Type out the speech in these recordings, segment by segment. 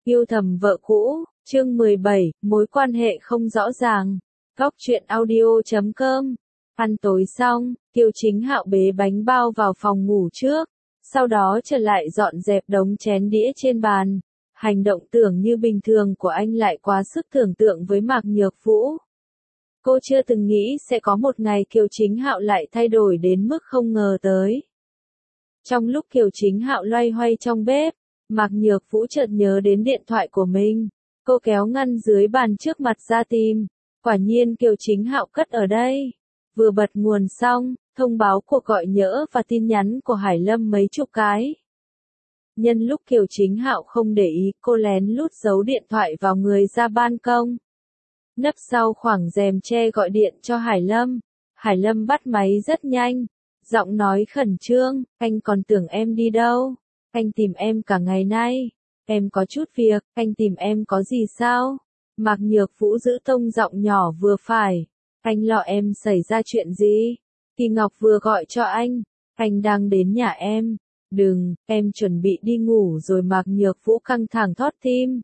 Yêu thầm vợ cũ, chương 17, mối quan hệ không rõ ràng. Góc truyện audio.com. Ăn tối xong, Kiều Chính Hạo bế bánh bao vào phòng ngủ trước, sau đó trở lại dọn dẹp đống chén đĩa trên bàn. Hành động tưởng như bình thường của anh lại quá sức tưởng tượng với Mạc Nhược Vũ. Cô chưa từng nghĩ sẽ có một ngày Kiều Chính Hạo lại thay đổi đến mức không ngờ tới. Trong lúc Kiều Chính Hạo loay hoay trong bếp, Mạc Nhược Vũ chợt nhớ đến điện thoại của mình. Cô kéo ngăn dưới bàn trước mặt ra tìm. Quả nhiên Kiều Chính Hạo cất ở đây. Vừa bật nguồn xong, thông báo cuộc gọi nhỡ và tin nhắn của Hải Lâm mấy chục cái. Nhân lúc Kiều Chính Hạo không để ý, cô lén lút giấu điện thoại vào người ra ban công. Nấp sau khoảng rèm tre gọi điện cho Hải Lâm. Hải Lâm bắt máy rất nhanh. Giọng nói khẩn trương, anh còn tưởng em đi đâu? Anh tìm em cả ngày nay. Em có chút việc, anh tìm em có gì sao? Mạc Nhược Vũ giữ tông giọng nhỏ vừa phải. Anh lo em xảy ra chuyện gì? Thì Ngọc vừa gọi cho anh đang đến nhà em. Đừng, em chuẩn bị đi ngủ rồi. Mạc Nhược Vũ căng thẳng thót tim.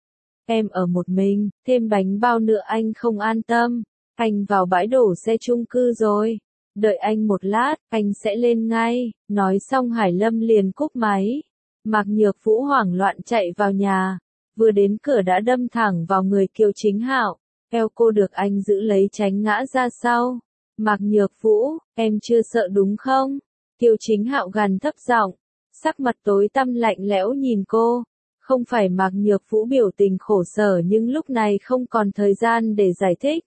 Em ở một mình, thêm bánh bao nữa anh không an tâm. Anh vào bãi đổ xe chung cư rồi. Đợi anh một lát, anh sẽ lên ngay. Nói xong Hải Lâm liền cúp máy. Mạc Nhược Vũ hoảng loạn chạy vào nhà. Vừa đến cửa đã đâm thẳng vào người Kiều Chính Hạo. Eo cô được anh giữ lấy tránh ngã ra sau. Mạc Nhược Vũ, em chưa sợ đúng không? Kiều Chính Hạo gằn thấp giọng. Sắc mặt tối tăm lạnh lẽo nhìn cô. Không phải Mạc Nhược Vũ biểu tình khổ sở nhưng lúc này không còn thời gian để giải thích.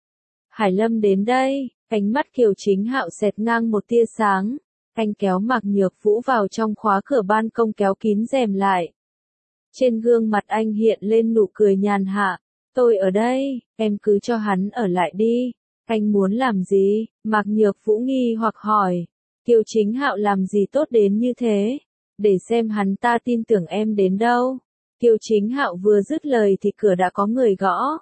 Hải Lâm đến đây. Ánh mắt Kiều Chính Hạo xẹt ngang một tia sáng. Anh kéo Mạc Nhược Vũ vào trong, khóa cửa ban công kéo kín rèm lại. Trên gương mặt anh hiện lên nụ cười nhàn hạ. Tôi ở đây, em cứ cho hắn ở lại đi. Anh muốn làm gì? Mạc Nhược Vũ nghi hoặc hỏi. Kiều Chính Hạo làm gì tốt đến như thế? Để xem hắn ta tin tưởng em đến đâu. Kiều Chính Hạo vừa dứt lời thì cửa đã có người gõ.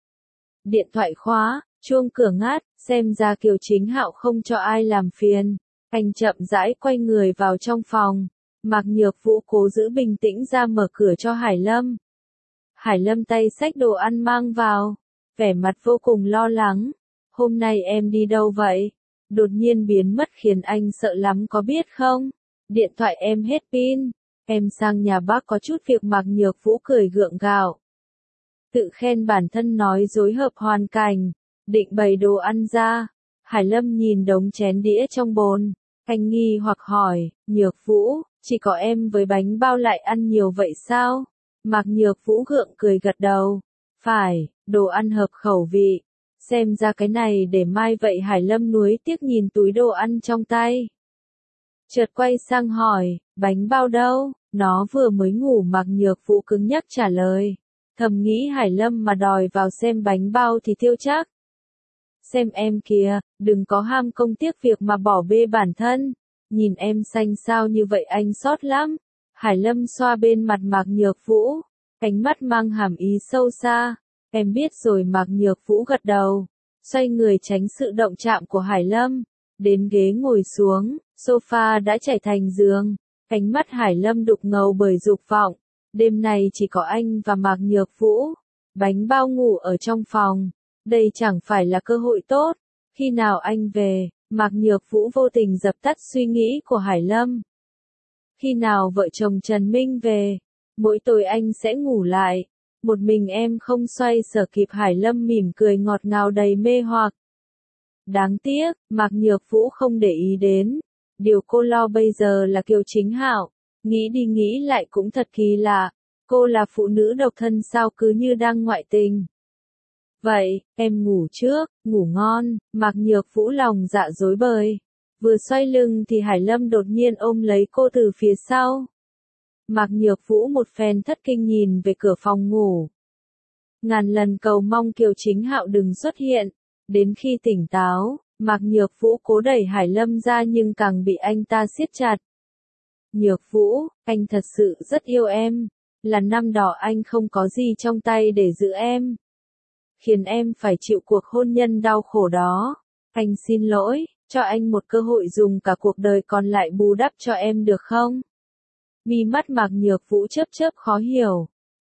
Điện thoại khóa. Chuông cửa ngát, xem ra Kiều Chính Hạo không cho ai làm phiền. Anh chậm rãi quay người vào trong phòng. Mạc Nhược Vũ cố giữ bình tĩnh ra mở cửa cho Hải Lâm. Hải Lâm tay xách đồ ăn mang vào. Vẻ mặt vô cùng lo lắng. Hôm nay em đi đâu vậy? Đột nhiên biến mất khiến anh sợ lắm có biết không? Điện thoại em hết pin. Em sang nhà bác có chút việc. Mạc Nhược Vũ cười gượng gạo. Tự khen bản thân nói dối hợp hoàn cảnh. Định bày đồ ăn ra. Hải Lâm nhìn đống chén đĩa trong bồn. Anh nghi hoặc hỏi, Nhược Vũ, chỉ có em với bánh bao lại ăn nhiều vậy sao? Mạc Nhược Vũ gượng cười gật đầu. Phải, đồ ăn hợp khẩu vị. Xem ra cái này để mai vậy. Hải Lâm nuối tiếc nhìn túi đồ ăn trong tay. Chợt quay sang hỏi, bánh bao đâu? Nó vừa mới ngủ. Mạc Nhược Vũ cứng nhắc trả lời. Thầm nghĩ Hải Lâm mà đòi vào xem bánh bao thì tiêu chắc. Xem em kìa, đừng có ham công tiếc việc mà bỏ bê bản thân. Nhìn em xanh xao như vậy anh xót lắm. Hải Lâm xoa bên mặt Mạc Nhược Vũ. Ánh mắt mang hàm ý sâu xa. Em biết rồi. Mạc Nhược Vũ gật đầu. Xoay người tránh sự động chạm của Hải Lâm. Đến ghế ngồi xuống. Sofa đã trải thành giường. Ánh mắt Hải Lâm đục ngầu bởi dục vọng. Đêm này chỉ có anh và Mạc Nhược Vũ. Bánh bao ngủ ở trong phòng. Đây chẳng phải là cơ hội tốt. Khi nào anh về? Mạc Nhược Vũ vô tình dập tắt suy nghĩ của Hải Lâm. Khi nào vợ chồng Trần Minh về? Mỗi tối anh sẽ ngủ lại. Một mình em không xoay sở kịp. Hải Lâm mỉm cười ngọt ngào đầy mê hoặc. Đáng tiếc, Mạc Nhược Vũ không để ý đến. Điều cô lo bây giờ là Kiều Chính Hạo. Nghĩ đi nghĩ lại cũng thật kỳ lạ. Cô là phụ nữ độc thân sao cứ như đang ngoại tình. Vậy, em ngủ trước, ngủ ngon. Mạc Nhược Vũ lòng dạ rối bời. Vừa xoay lưng thì Hải Lâm đột nhiên ôm lấy cô từ phía sau. Mạc Nhược Vũ một phen thất kinh nhìn về cửa phòng ngủ. Ngàn lần cầu mong Kiều Chính Hạo đừng xuất hiện. Đến khi tỉnh táo, Mạc Nhược Vũ cố đẩy Hải Lâm ra nhưng càng bị anh ta siết chặt. Nhược Vũ, anh thật sự rất yêu em. Là năm đó anh không có gì trong tay để giữ em. Khiến em phải chịu cuộc hôn nhân đau khổ đó. Anh xin lỗi, cho anh một cơ hội dùng cả cuộc đời còn lại bù đắp cho em được không? Mi mắt Mạc Nhược Vũ chớp chớp khó hiểu.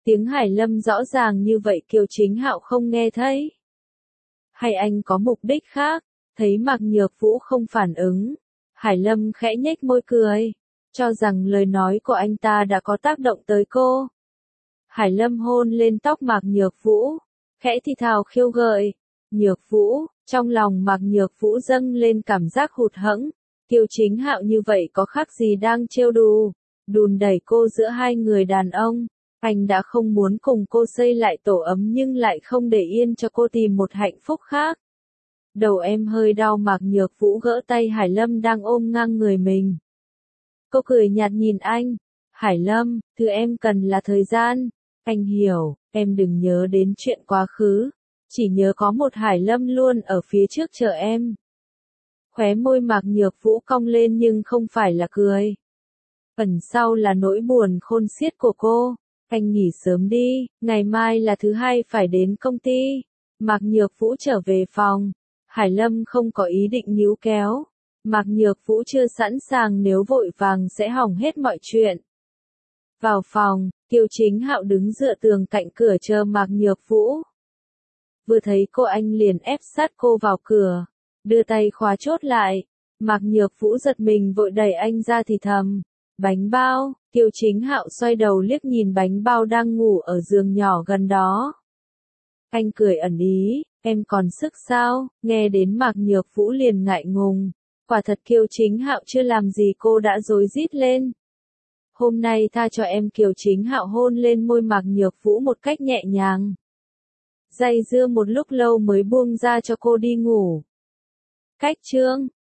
Tiếng Hải Lâm rõ ràng như vậy Kiều Chính Hạo không nghe thấy. Hay anh có mục đích khác? Thấy Mạc Nhược Vũ không phản ứng, Hải Lâm khẽ nhếch môi cười, cho rằng lời nói của anh ta đã có tác động tới cô. Hải Lâm hôn lên tóc Mạc Nhược Vũ, khẽ thì thào khiêu gợi. Nhược Vũ, trong lòng Mạc Nhược Vũ dâng lên cảm giác hụt hẫng. Kiều Chính Hạo như vậy có khác gì đang trêu đùn đẩy cô giữa hai người đàn ông. Anh đã không muốn cùng cô xây lại tổ ấm nhưng lại không để yên cho cô tìm một hạnh phúc khác. Đầu em hơi đau. Mạc Nhược Vũ gỡ tay Hải Lâm đang ôm ngang người mình. Cô cười nhạt nhìn anh. Hải Lâm, thứ em cần là thời gian. Anh hiểu, em đừng nhớ đến chuyện quá khứ. Chỉ nhớ có một Hải Lâm luôn ở phía trước chờ em. Khóe môi Mạc Nhược Vũ cong lên nhưng không phải là cười. Ẩn sau là nỗi buồn khôn xiết của cô. Anh nghỉ sớm đi, ngày mai là thứ hai phải đến công ty. Mạc Nhược Vũ trở về phòng. Hải Lâm không có ý định níu kéo. Mạc Nhược Vũ chưa sẵn sàng, nếu vội vàng sẽ hỏng hết mọi chuyện. Vào phòng, Kiều Chính Hạo đứng dựa tường cạnh cửa chờ Mạc Nhược Vũ. Vừa thấy cô anh liền ép sát cô vào cửa, đưa tay khóa chốt lại. Mạc Nhược Vũ giật mình vội đẩy anh ra thì thầm. Bánh bao. Kiều Chính Hạo xoay đầu liếc nhìn bánh bao đang ngủ ở giường nhỏ gần đó. Anh cười ẩn ý, em còn sức sao? Nghe đến Mạc Nhược Vũ liền ngại ngùng. Quả thật Kiều Chính Hạo chưa làm gì cô đã rối rít lên. Hôm nay tha cho em. Kiều Chính Hạo hôn lên môi Mạc Nhược Vũ một cách nhẹ nhàng. Dây dưa một lúc lâu mới buông ra cho cô đi ngủ. Cách chương